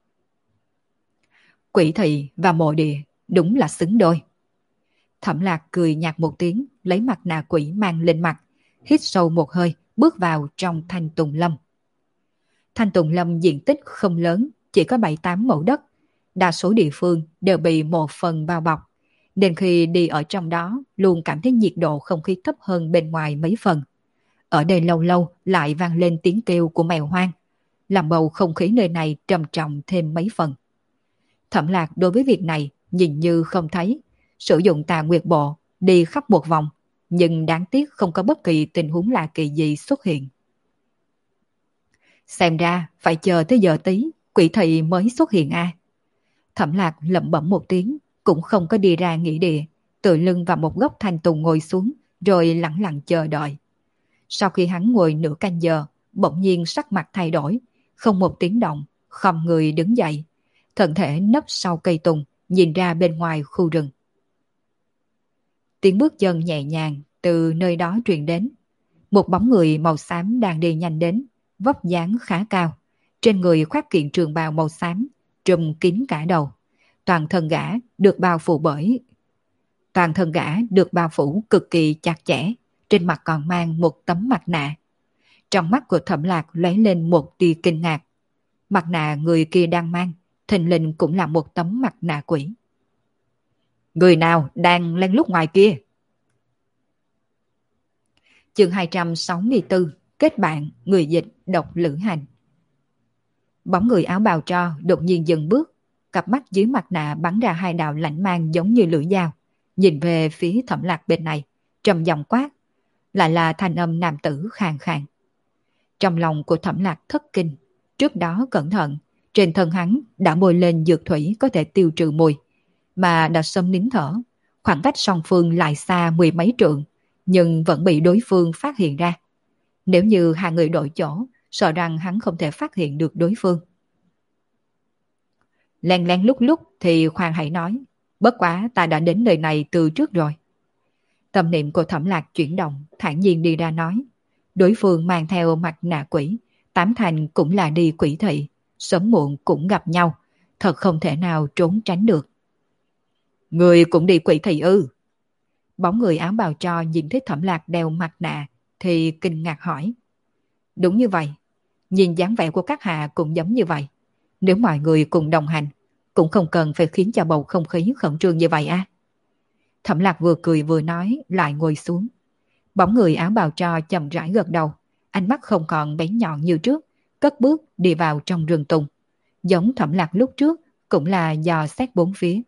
Quỷ thị và mộ địa đúng là xứng đôi. Thẩm Lạc cười nhạt một tiếng, lấy mặt nạ quỷ mang lên mặt, hít sâu một hơi, bước vào trong Thanh Tùng Lâm. Thanh Tùng Lâm diện tích không lớn, chỉ có 7-8 mẫu đất. Đa số địa phương đều bị một phần bao bọc, nên khi đi ở trong đó luôn cảm thấy nhiệt độ không khí thấp hơn bên ngoài mấy phần. Ở đây lâu lâu lại vang lên tiếng kêu của mèo hoang, làm bầu không khí nơi này trầm trọng thêm mấy phần. Thẩm Lạc đối với việc này nhìn như không thấy, sử dụng tà nguyệt bộ đi khắp một vòng, nhưng đáng tiếc không có bất kỳ tình huống lạ kỳ gì xuất hiện. Xem ra phải chờ tới giờ tí, quỷ thị mới xuất hiện a. Thẩm Lạc lẩm bẩm một tiếng, cũng không có đi ra nghĩa địa, tựa lưng vào một gốc thanh tùng ngồi xuống, rồi lặng lặng chờ đợi. Sau khi hắn ngồi nửa canh giờ, bỗng nhiên sắc mặt thay đổi, không một tiếng động, khom người đứng dậy, thân thể nấp sau cây tùng, nhìn ra bên ngoài khu rừng. Tiếng bước chân nhẹ nhàng từ nơi đó truyền đến. Một bóng người màu xám đang đi nhanh đến, vóc dáng khá cao, trên người khoác kiện trường bào màu xám, trùm kín cả đầu. Toàn thân gã được bao phủ cực kỳ chặt chẽ, trên mặt còn mang một tấm mặt nạ. Trong mắt của Thẩm Lạc lóe lên một tia kinh ngạc. Mặt nạ người kia đang mang, thình lình cũng là một tấm mặt nạ quỷ. Người nào đang lén lút ngoài kia? Chương 264, kết bạn, người dịch, độc lữ hành. Bóng người áo bào tro đột nhiên dừng bước, cặp mắt dưới mặt nạ bắn ra hai đạo lạnh mang giống như lưỡi dao, nhìn về phía Thẩm Lạc bên này, trầm giọng quát, lại là thanh âm nam tử khàn khàn. Trong lòng của Thẩm Lạc thất kinh, trước đó cẩn thận, trên thân hắn đã bôi lên dược thủy có thể tiêu trừ mùi, mà đã sớm nín thở, khoảng cách song phương lại xa mười mấy trượng, nhưng vẫn bị đối phương phát hiện ra. Nếu như hai người đổi chỗ, sợ rằng hắn không thể phát hiện được đối phương. Lén lén lúc lúc thì khoan hãy nói, bất quá ta đã đến nơi này từ trước rồi. Tâm niệm của Thẩm Lạc chuyển động, thản nhiên đi ra nói, đối phương mang theo mặt nạ quỷ, tám thành cũng là đi quỷ thị, sớm muộn cũng gặp nhau, thật không thể nào trốn tránh được. Người cũng đi quỷ thị ư? Bóng người áo bào tro nhìn thấy Thẩm Lạc đeo mặt nạ thì kinh ngạc hỏi. Đúng như vậy, nhìn dáng vẻ của các hạ cũng giống như vậy. Nếu mọi người cùng đồng hành, cũng không cần phải khiến cho bầu không khí khẩn trương như vậy à? Thẩm Lạc vừa cười vừa nói, lại ngồi xuống. Bóng người áo bào tro chậm rãi gật đầu, ánh mắt không còn bén nhọn như trước, cất bước đi vào trong rừng tùng. Giống Thẩm Lạc lúc trước, cũng là dò xét bốn phía.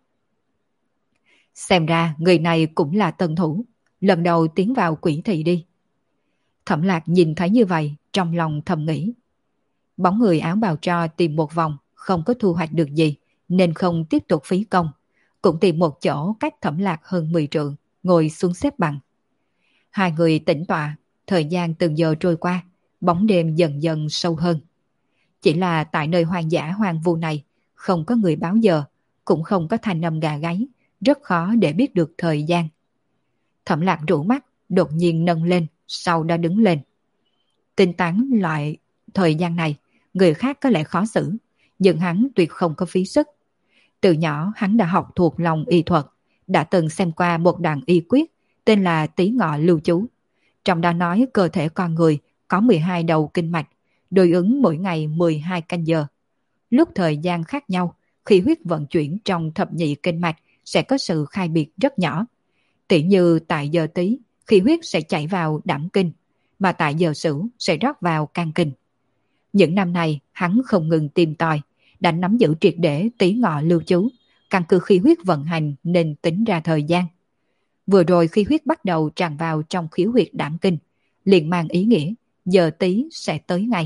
Xem ra người này cũng là tân thủ, lần đầu tiến vào quỷ thị đi. Thẩm Lạc nhìn thấy như vậy, trong lòng thầm nghĩ. Bóng người áo bào tro tìm một vòng, không có thu hoạch được gì, nên không tiếp tục phí công. Cũng tìm một chỗ cách Thẩm Lạc hơn 10 trượng, ngồi xuống xếp bằng. Hai người tĩnh tọa, thời gian từng giờ trôi qua, bóng đêm dần dần sâu hơn. Chỉ là tại nơi hoang dã hoang vu này, không có người báo giờ, cũng không có thanh âm gà gáy, rất khó để biết được thời gian. Thẩm Lạc rũ mắt, đột nhiên nâng lên, sau đó đứng lên. Tinh tán loại thời gian này, người khác có lẽ khó xử, nhưng hắn tuyệt không có phí sức. Từ nhỏ hắn đã học thuộc lòng y thuật, đã từng xem qua một đoạn y quyết, tên là Tý Ngọ Lưu Chú. Trong đó nói cơ thể con người có 12 đầu kinh mạch, đối ứng mỗi ngày 12 canh giờ. Lúc thời gian khác nhau, khi huyết vận chuyển trong thập nhị kinh mạch sẽ có sự khai biệt rất nhỏ. Tỉ như tại giờ Tý, khi huyết sẽ chảy vào đảm kinh, mà tại giờ Sửu sẽ rót vào can kinh. Những năm này hắn không ngừng tìm tòi, đã nắm giữ triệt để Tý Ngọ Lưu Chú, căn cứ khi huyết vận hành nên tính ra thời gian. Vừa rồi khi huyết bắt đầu tràn vào trong khiếu huyệt đảm kinh, liền mang ý nghĩa giờ Tý sẽ tới ngay.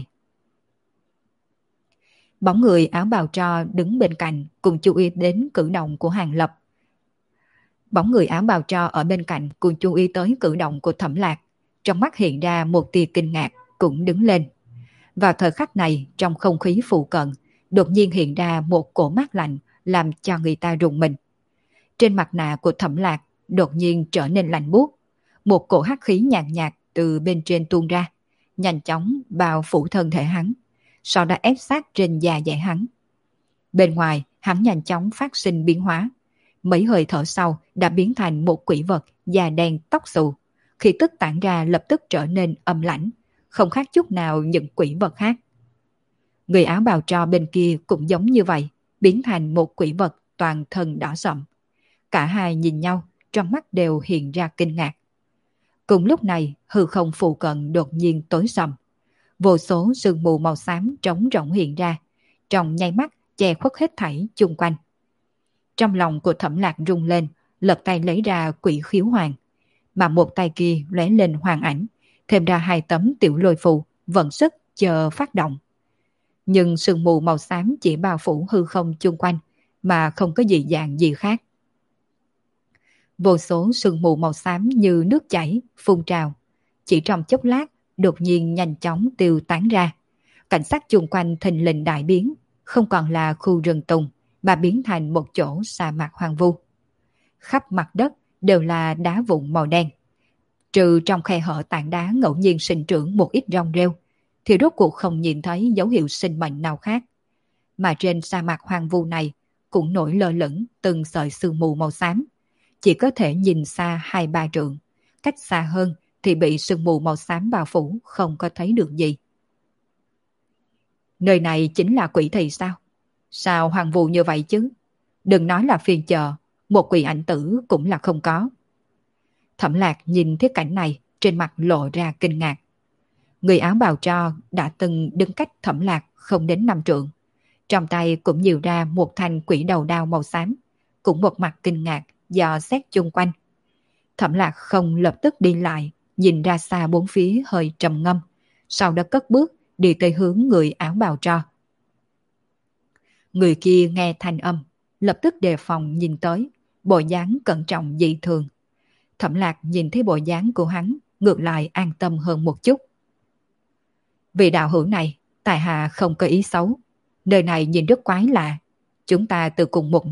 Bóng người áo bào tro đứng bên cạnh cùng chú ý đến cử động của Hàng Lập. Bóng người áo bào tro ở bên cạnh cùng chú ý tới cử động của Thẩm Lạc, trong mắt hiện ra một tia kinh ngạc, cũng đứng lên. Vào thời khắc này, trong không khí phụ cận, đột nhiên hiện ra một cổ mát lạnh làm cho người ta rùng mình. Trên mặt nạ của Thẩm Lạc đột nhiên trở nên lạnh buốt, một cổ hắc khí nhàn nhạt từ bên trên tuôn ra, nhanh chóng bao phủ thân thể hắn, sau đó ép sát trên da dẻ hắn. Bên ngoài, hắn nhanh chóng phát sinh biến hóa. Mấy hơi thở sau đã biến thành một quỷ vật da đen tóc xù, khi tức tản ra lập tức trở nên âm lãnh, không khác chút nào những quỷ vật khác. Người áo bào tro bên kia cũng giống như vậy, biến thành một quỷ vật toàn thân đỏ sậm. Cả hai nhìn nhau, trong mắt đều hiện ra kinh ngạc. Cùng lúc này, hư không phụ cận đột nhiên tối sầm. Vô số sương mù màu xám trống rỗng hiện ra, trong nháy mắt che khuất hết thảy chung quanh. Trong lòng của Thẩm Lạc rung lên, lật tay lấy ra quỷ khiếu hoàng, mà một tay kia lóe lên hoàng ảnh, thêm ra 2 tấm tiểu lôi phù, vận sức chờ phát động. Nhưng sương mù màu xám chỉ bao phủ hư không chung quanh, mà không có gì dạng gì khác. Vô số sương mù màu xám như nước chảy, phun trào. Chỉ trong chốc lát, đột nhiên nhanh chóng tiêu tán ra. Cảnh sát chung quanh thình lình đại biến, không còn là khu rừng tùng, mà biến thành một chỗ sa mạc hoang vu. Khắp mặt đất đều là đá vụn màu đen. Trừ trong khe hở tảng đá ngẫu nhiên sinh trưởng một ít rong rêu, thì rốt cuộc không nhìn thấy dấu hiệu sinh mệnh nào khác. Mà trên sa mạc hoang vu này cũng nổi lơ lửng từng sợi sương mù màu xám. Chỉ có thể nhìn xa 2-3 trượng, cách xa hơn thì bị sương mù màu xám bao phủ, không có thấy được gì. Nơi này chính là quỷ thị sao? Sao hoang vu như vậy chứ? Đừng nói là phiên chợ, một quỷ ảnh tử cũng là không có. Thẩm Lạc nhìn thấy cảnh này, trên mặt lộ ra kinh ngạc. Người áo bào tro đã từng đứng cách Thẩm Lạc không đến 5 trượng. Trong tay cũng nhiều ra một thanh quỷ đầu đao màu xám, cũng một mặt kinh ngạc, dò xét chung quanh. Thẩm Lạc không lập tức đi lại, nhìn ra xa bốn phía hơi trầm ngâm, sau đó cất bước đi tới hướng người áo bào tro. Người kia nghe thanh âm, lập tức đề phòng nhìn tới, bộ dáng cẩn trọng dị thường. Thẩm Lạc nhìn thấy bộ dáng của hắn, ngược lại an tâm hơn một chút. Vị đạo hữu này, tại hạ không có ý xấu. Nơi này nhìn rất quái lạ. Chúng ta từ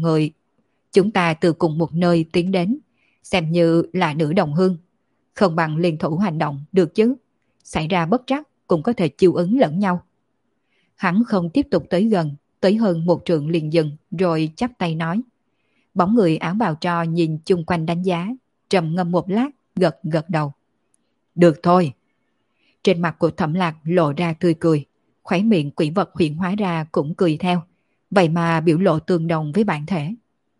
cùng một nơi tiến đến, xem như là nữ đồng hương. Không bằng liên thủ hành động được chứ. Xảy ra bất trắc cũng có thể chiêu ứng lẫn nhau. Hắn không tiếp tục tới gần, tới hơn 1 trượng liền dừng, rồi chắp tay nói. Bóng người áo bào tro nhìn chung quanh đánh giá, trầm ngâm một lát, gật gật đầu. Được thôi. Trên mặt của Thẩm Lạc lộ ra tươi cười, khóe miệng quỷ vật hiện hóa ra cũng cười theo, vậy mà biểu lộ tương đồng với bản thể.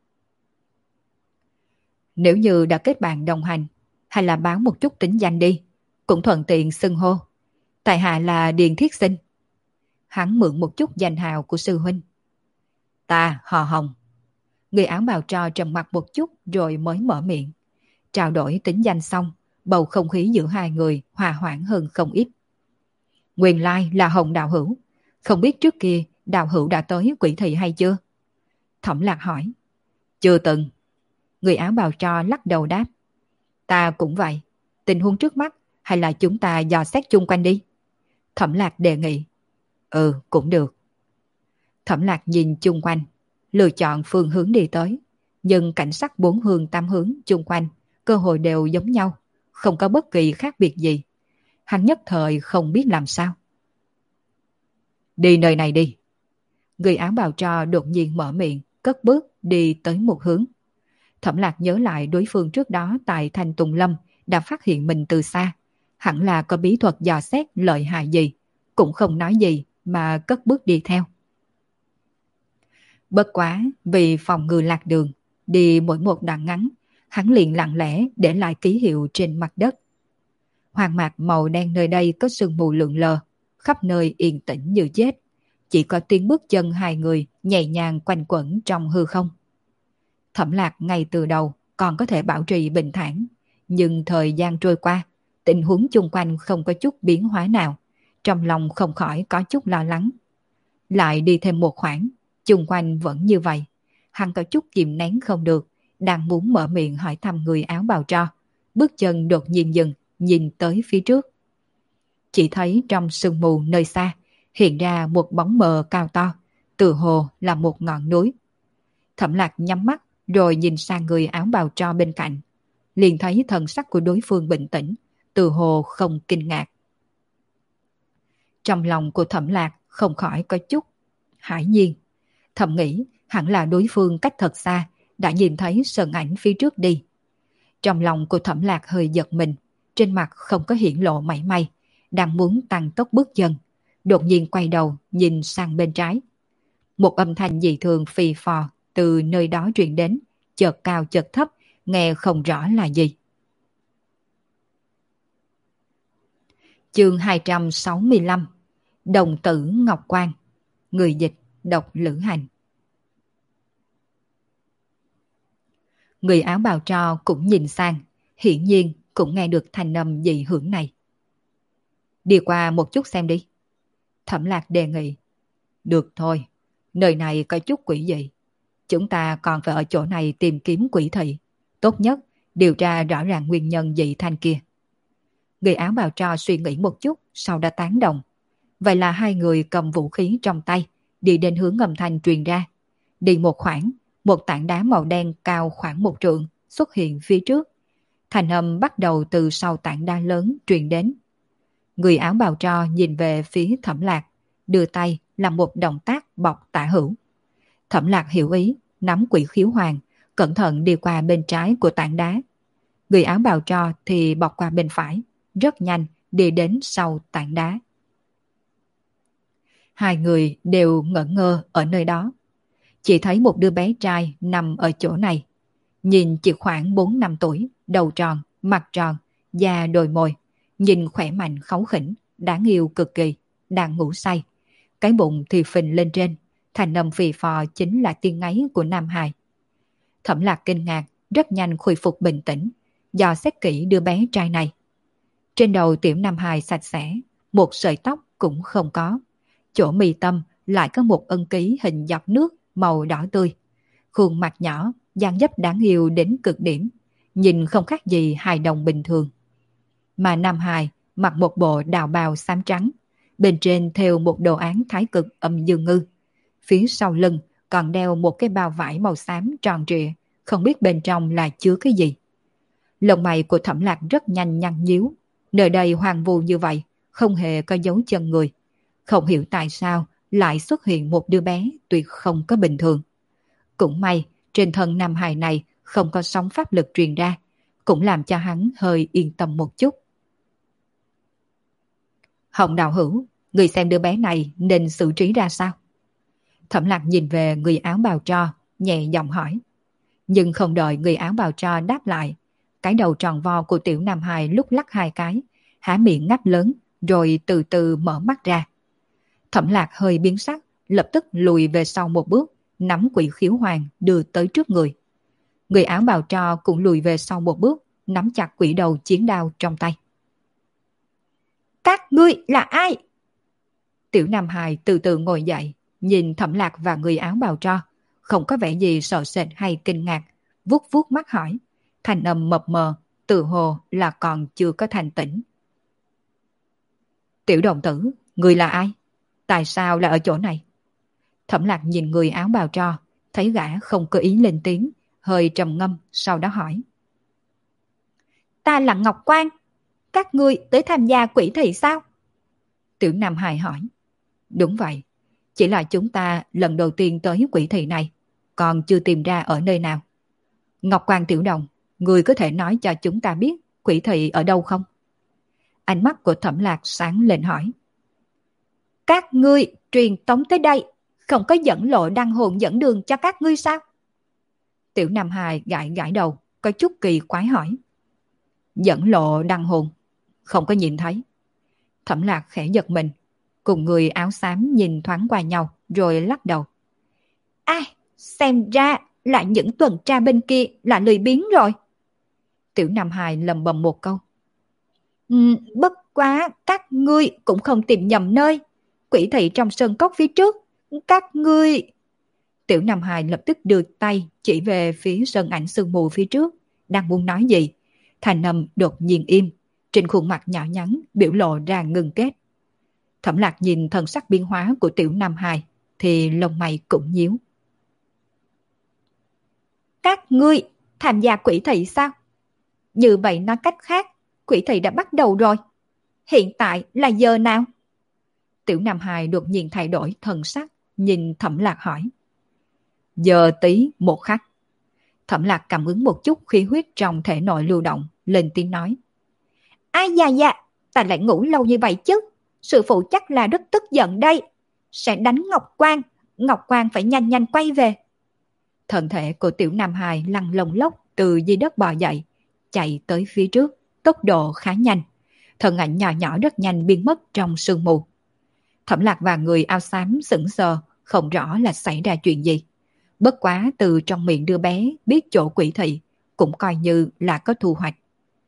Nếu như đã kết bạn đồng hành, hay là báo một chút tính danh đi, cũng thuận tiện xưng hô. Tại hạ là Điền Thiết Sinh. Hắn mượn một chút danh hào của sư huynh. Ta họ Hồng. Người áo bào tro trầm mặt một chút rồi mới mở miệng. Trao đổi tính danh xong, bầu không khí giữa hai người hòa hoãn hơn không ít. Nguyên lai là Hồng đạo hữu. Không biết trước kia đạo hữu đã tới Quỷ Thị hay chưa? Thẩm Lạc hỏi. Chưa từng. Người áo bào tro lắc đầu đáp. Ta cũng vậy. Tình huống trước mắt hay là chúng ta dò xét chung quanh đi? Thẩm Lạc đề nghị. Ừ, cũng được. Thẩm Lạc nhìn chung quanh, lựa chọn phương hướng đi tới. Nhưng cảnh sắc bốn hướng tám hướng chung quanh cơ hội đều giống nhau, không có bất kỳ khác biệt gì. Hắn nhất thời không biết làm sao. Đi nơi này đi. Người áo bào tro đột nhiên mở miệng, cất bước đi tới một hướng. Thẩm Lạc nhớ lại đối phương trước đó tại Thành Tùng Lâm đã phát hiện mình từ xa. Hẳn là có bí thuật dò xét lợi hại gì, cũng không nói gì mà cất bước đi theo. Bất quá vì phòng ngừa lạc đường, đi mỗi một đoạn ngắn, hắn liền lặng lẽ để lại ký hiệu trên mặt đất. Hoàng mạc màu đen nơi đây có sương mù lượn lờ, khắp nơi yên tĩnh như chết. Chỉ có tiếng bước chân hai người nhẹ nhàng quanh quẩn trong hư không. Thẩm Lạc ngay từ đầu còn có thể bảo trì bình thản, nhưng thời gian trôi qua, tình huống chung quanh không có chút biến hóa nào, trong lòng không khỏi có chút lo lắng. Lại đi thêm một khoảng, chung quanh vẫn như vậy, hắn có chút kìm nén không được, đang muốn mở miệng hỏi thăm người áo bào tro, bước chân đột nhiên dừng, nhìn tới phía trước. Chỉ thấy trong sương mù nơi xa hiện ra một bóng mờ cao to, tự hồ là một ngọn núi. Thẩm Lạc nhắm mắt rồi nhìn sang người áo bào tro bên cạnh, liền thấy thần sắc của đối phương bình tĩnh, tự hồ không kinh ngạc. Trong lòng của Thẩm Lạc không khỏi có chút hãi nhiên, thầm nghĩ hẳn là đối phương cách thật xa đã nhìn thấy sân ảnh phía trước đi. Trong lòng của Thẩm Lạc hơi giật mình, trên mặt không có hiển lộ mảy may, đang muốn tăng tốc bước chân, đột nhiên quay đầu nhìn sang bên trái. Một âm thanh dị thường phì phò từ nơi đó truyền đến, chợt cao chợt thấp, nghe không rõ là gì. Chương 265. Đồng tử Ngọc Quang. Người dịch Độc Lữ Hành. Người áo bào tro cũng nhìn sang, hiển nhiên cũng nghe được thanh âm dị hưởng này. Đi qua một chút xem đi. Thẩm Lạc đề nghị. Được thôi, nơi này có chút quỷ dị. Chúng ta còn phải ở chỗ này tìm kiếm quỷ thị. Tốt nhất điều tra rõ ràng nguyên nhân dị thanh kia. Người áo bào tro suy nghĩ một chút, sau đã tán đồng. Vậy là hai người cầm vũ khí trong tay, đi đến hướng âm thanh truyền ra. Đi một khoảng, một tảng đá màu đen cao khoảng 1 trượng xuất hiện phía trước. Thanh âm bắt đầu từ sau tảng đá lớn truyền đến. Người áo bào tro nhìn về phía Thẩm Lạc, đưa tay làm một động tác bọc tả hữu. Thẩm Lạc hiểu ý, nắm quỷ khiếu hoàng, cẩn thận đi qua bên trái của tảng đá. Người áo bào tro thì bọc qua bên phải, rất nhanh đi đến sau tảng đá. Hai người đều ngẩn ngơ ở nơi đó. Chỉ thấy một đứa bé trai nằm ở chỗ này. Nhìn chỉ khoảng 4 năm tuổi, đầu tròn, mặt tròn, da đồi mồi. Nhìn khỏe mạnh kháu khỉnh, đáng yêu cực kỳ, đang ngủ say. Cái bụng thì phình lên trên, thành âm phì phò chính là tiếng ngáy của Nam Hải. Thẩm Lạc kinh ngạc, rất nhanh khôi phục bình tĩnh, dò xét kỹ đứa bé trai này. Trên đầu tiểu Nam Hải sạch sẽ, một sợi tóc cũng không có. Chỗ mi tâm lại có một ân ký hình dọc nước màu đỏ tươi. Khuôn mặt nhỏ, dáng dấp đáng yêu đến cực điểm, nhìn không khác gì hài đồng bình thường. Mà Nam Hải mặc một bộ đào bào xám trắng, bên trên thêu một đồ án thái cực âm dương ngư. Phía sau lưng còn đeo một cái bao vải màu xám tròn trịa, không biết bên trong là chứa cái gì. Lông mày của Thẩm Lạc rất nhanh nhăn nhíu, nơi đây hoang vu như vậy, không hề có dấu chân người. Không hiểu tại sao lại xuất hiện một đứa bé tuyệt không có bình thường. Cũng may, trên thân Nam Hải này không có sóng pháp lực truyền ra, cũng làm cho hắn hơi yên tâm một chút. Hồng đạo hữu, người xem đứa bé này nên xử trí ra sao? Thẩm Lạc nhìn về người áo bào tro, nhẹ giọng hỏi. Nhưng không đợi người áo bào tro đáp lại, cái đầu tròn vo của tiểu Nam Hải lúc lắc hai cái, há miệng ngáp lớn, rồi từ từ mở mắt ra. Thẩm Lạc hơi biến sắc, lập tức lùi về sau một bước, nắm quỷ khiếu hoàng đưa tới trước người. Người áo bào tro cũng lùi về sau một bước, nắm chặt quỷ đầu chiến đao trong tay. Các ngươi là ai? Tiểu Nam Hài từ từ ngồi dậy, nhìn Thẩm Lạc và người áo bào tro, không có vẻ gì sợ sệt hay kinh ngạc, vuốt vuốt mắt hỏi, thanh âm mập mờ, tự hồ là còn chưa có thành tỉnh. Tiểu đồng tử, người là ai? Tại sao lại ở chỗ này? Thẩm Lạc nhìn người áo bào tro, thấy gã không có ý lên tiếng, hơi trầm ngâm, sau đó hỏi. Ta là Ngọc Quang, các ngươi tới tham gia quỷ thị sao? Tiểu Nam Hài hỏi. Đúng vậy, chỉ là chúng ta lần đầu tiên tới quỷ thị này, còn chưa tìm ra ở nơi nào. Ngọc Quang tiểu đồng, người có thể nói cho chúng ta biết quỷ thị ở đâu không? Ánh mắt của Thẩm Lạc sáng lên hỏi. Các ngươi truyền tống tới đây, không có dẫn lộ đăng hồn dẫn đường cho các ngươi sao? Tiểu Nam Hài gãi gãi đầu, có chút kỳ quái hỏi. Dẫn lộ đăng hồn, không có nhìn thấy. Thẩm Lạc khẽ giật mình, cùng người áo xám nhìn thoáng qua nhau, rồi lắc đầu. Xem ra là những tuần tra bên kia là lười biếng rồi. Tiểu Nam Hài lầm bầm một câu. Bất quá các ngươi cũng không tìm nhầm nơi. Quỷ thị trong sơn cốc phía trước. Các ngươi... Tiểu Nam Hài lập tức đưa tay chỉ về phía sơn ảnh sương mù phía trước, đang muốn nói gì. Thành âm đột nhiên im, trên khuôn mặt nhỏ nhắn biểu lộ ra ngưng kết. Thẩm Lạc nhìn thần sắc biến hóa của Tiểu Nam Hài thì lông mày cũng nhíu. Các ngươi tham gia quỷ thị sao? Như vậy nói cách khác, quỷ thị đã bắt đầu rồi. Hiện tại là giờ nào? Tiểu Nam Hài đột nhiên thay đổi thần sắc, nhìn Thẩm Lạc hỏi. Giờ tí một khắc. Thẩm Lạc cảm ứng một chút khí huyết trong thể nội lưu động, lên tiếng nói. Ai da, ta lại ngủ lâu như vậy chứ. Sư phụ chắc là rất tức giận đây. Sẽ đánh Ngọc Quang. Ngọc Quang phải nhanh nhanh quay về. Thân thể của Tiểu Nam Hài lăn lông lốc từ dưới đất bò dậy, chạy tới phía trước, tốc độ khá nhanh. Thân ảnh nhỏ nhỏ rất nhanh biến mất trong sương mù. Thẩm Lạc và người áo xám sững sờ, không rõ là xảy ra chuyện gì. Bất quá từ trong miệng đứa bé biết chỗ quỷ thị, cũng coi như là có thu hoạch.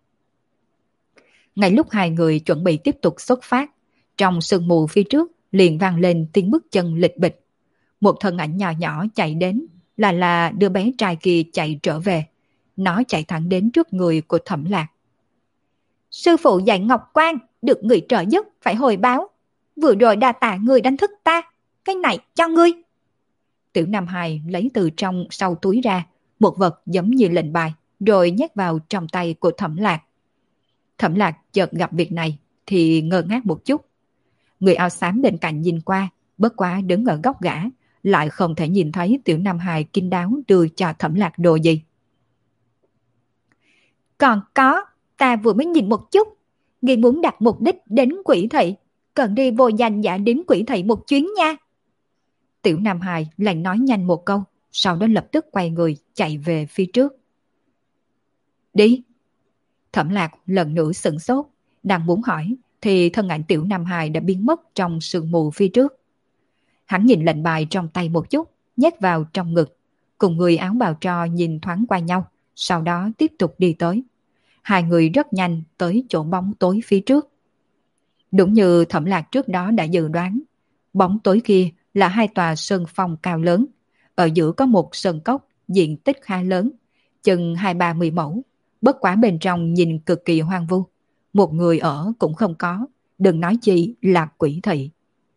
Ngay lúc hai người chuẩn bị tiếp tục xuất phát, trong sương mù phía trước liền vang lên tiếng bước chân lịch bịch. Một thân ảnh nhỏ nhỏ chạy đến, là đứa bé trai kia chạy trở về. Nó chạy thẳng đến trước người của Thẩm Lạc. Sư phụ dạy Ngọc Quang, được người trợ giúp phải hồi báo. Vừa rồi đa tạ người đánh thức ta, cái này cho ngươi. Tiểu Nam Hài lấy từ trong sau túi ra một vật giống như lệnh bài, rồi nhét vào trong tay của Thẩm Lạc. Thẩm Lạc chợt gặp việc này thì ngơ ngác một chút. Người áo xám bên cạnh nhìn qua, bất quá đứng ở góc gã, lại không thể nhìn thấy Tiểu Nam Hài kín đáo đưa cho Thẩm Lạc đồ gì. Còn có, ta vừa mới nhìn một chút, ngươi muốn đặt mục đích đến quỷ thị, cần đi vô danh giả đến quỷ thị một chuyến nha. Tiểu Nam Hài lại nói nhanh một câu, sau đó lập tức quay người chạy về phía trước. Đi. Thẩm Lạc lần nữa sửng sốt, đang muốn hỏi thì thân ảnh Tiểu Nam Hài đã biến mất trong sương mù phía trước. Hắn nhìn lệnh bài trong tay một chút, nhét vào trong ngực, cùng người áo bào tro nhìn thoáng qua nhau, sau đó tiếp tục đi tới. Hai người rất nhanh tới chỗ bóng tối phía trước. Đúng như Thẩm Lạc trước đó đã dự đoán, bóng tối kia là hai tòa sơn phong cao lớn, ở giữa có một sơn cốc diện tích khá lớn, chừng 20-30 mẫu, bất quá bên trong nhìn cực kỳ hoang vu, một người ở cũng không có, đừng nói chi là quỷ thị.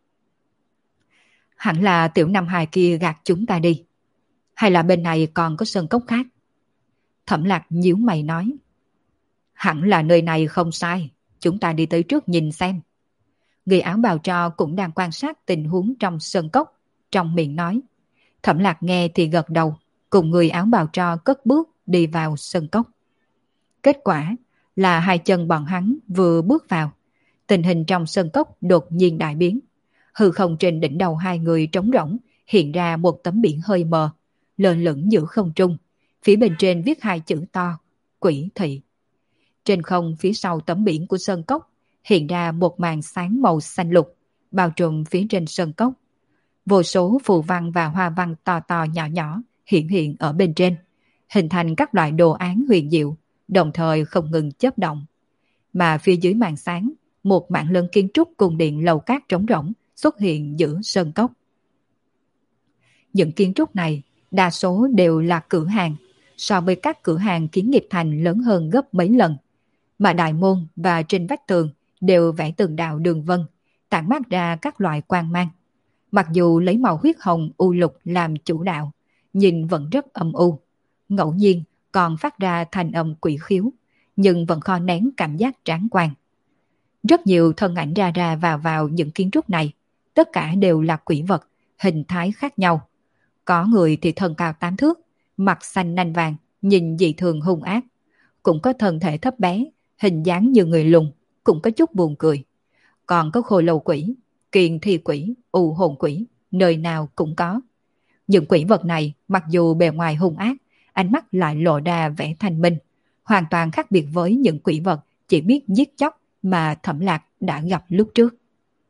Hẳn là Tiểu Nam Hài kia gạt chúng ta đi, hay là bên này còn có sơn cốc khác? Thẩm Lạc nhíu mày nói. Hẳn là nơi này không sai, chúng ta đi tới trước nhìn xem. Người áo bào tro cũng đang quan sát tình huống trong sơn cốc, trong miệng nói. Thẩm Lạc nghe thì gật đầu, cùng người áo bào tro cất bước đi vào sơn cốc. Kết quả là hai chân bọn hắn vừa bước vào, tình hình trong sơn cốc đột nhiên đại biến. Hư không trên đỉnh đầu hai người trống rỗng, hiện ra một tấm biển hơi mờ, lơ lửng giữa không trung, phía bên trên viết hai chữ to, quỷ thị. Trên không phía sau tấm biển của sơn cốc, hiện ra một màn sáng màu xanh lục, bao trùm phía trên sơn cốc. Vô số phù văn và hoa văn to to nhỏ nhỏ hiện hiện ở bên trên, hình thành các loại đồ án huyền diệu, đồng thời không ngừng chớp động. Mà phía dưới màn sáng, một mảng lớn kiến trúc cung điện lầu cát trống rỗng xuất hiện giữa sơn cốc. Những kiến trúc này đa số đều là cửa hàng, so với các cửa hàng kiến nghiệp thành lớn hơn gấp mấy lần. Mà đại môn và trên vách tường đều vẽ từng đạo đường vân, tản mát ra các loại quang mang. Mặc dù lấy màu huyết hồng u lục làm chủ đạo, nhìn vẫn rất âm u. Ngẫu nhiên còn phát ra thành âm quỷ khiếu, nhưng vẫn kho nén cảm giác tráng quan. Rất nhiều thân ảnh ra ra vào những kiến trúc này, tất cả đều là quỷ vật, hình thái khác nhau. Có người thì thân cao 8 thước, mặt xanh nanh vàng, nhìn dị thường hung ác. Cũng có thân thể thấp bé, hình dáng như người lùn, cũng có chút buồn cười. Còn có khôi lầu quỷ, kiền thi quỷ, u hồn quỷ, nơi nào cũng có. Những quỷ vật này mặc dù bề ngoài hung ác, ánh mắt lại lộ ra vẻ thanh minh, hoàn toàn khác biệt với những quỷ vật chỉ biết giết chóc mà Thẩm Lạc đã gặp lúc trước.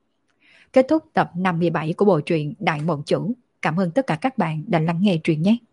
Kết thúc tập 57 của bộ truyện Đại Mộng Chủ. Cảm ơn tất cả các bạn đã lắng nghe truyện nhé.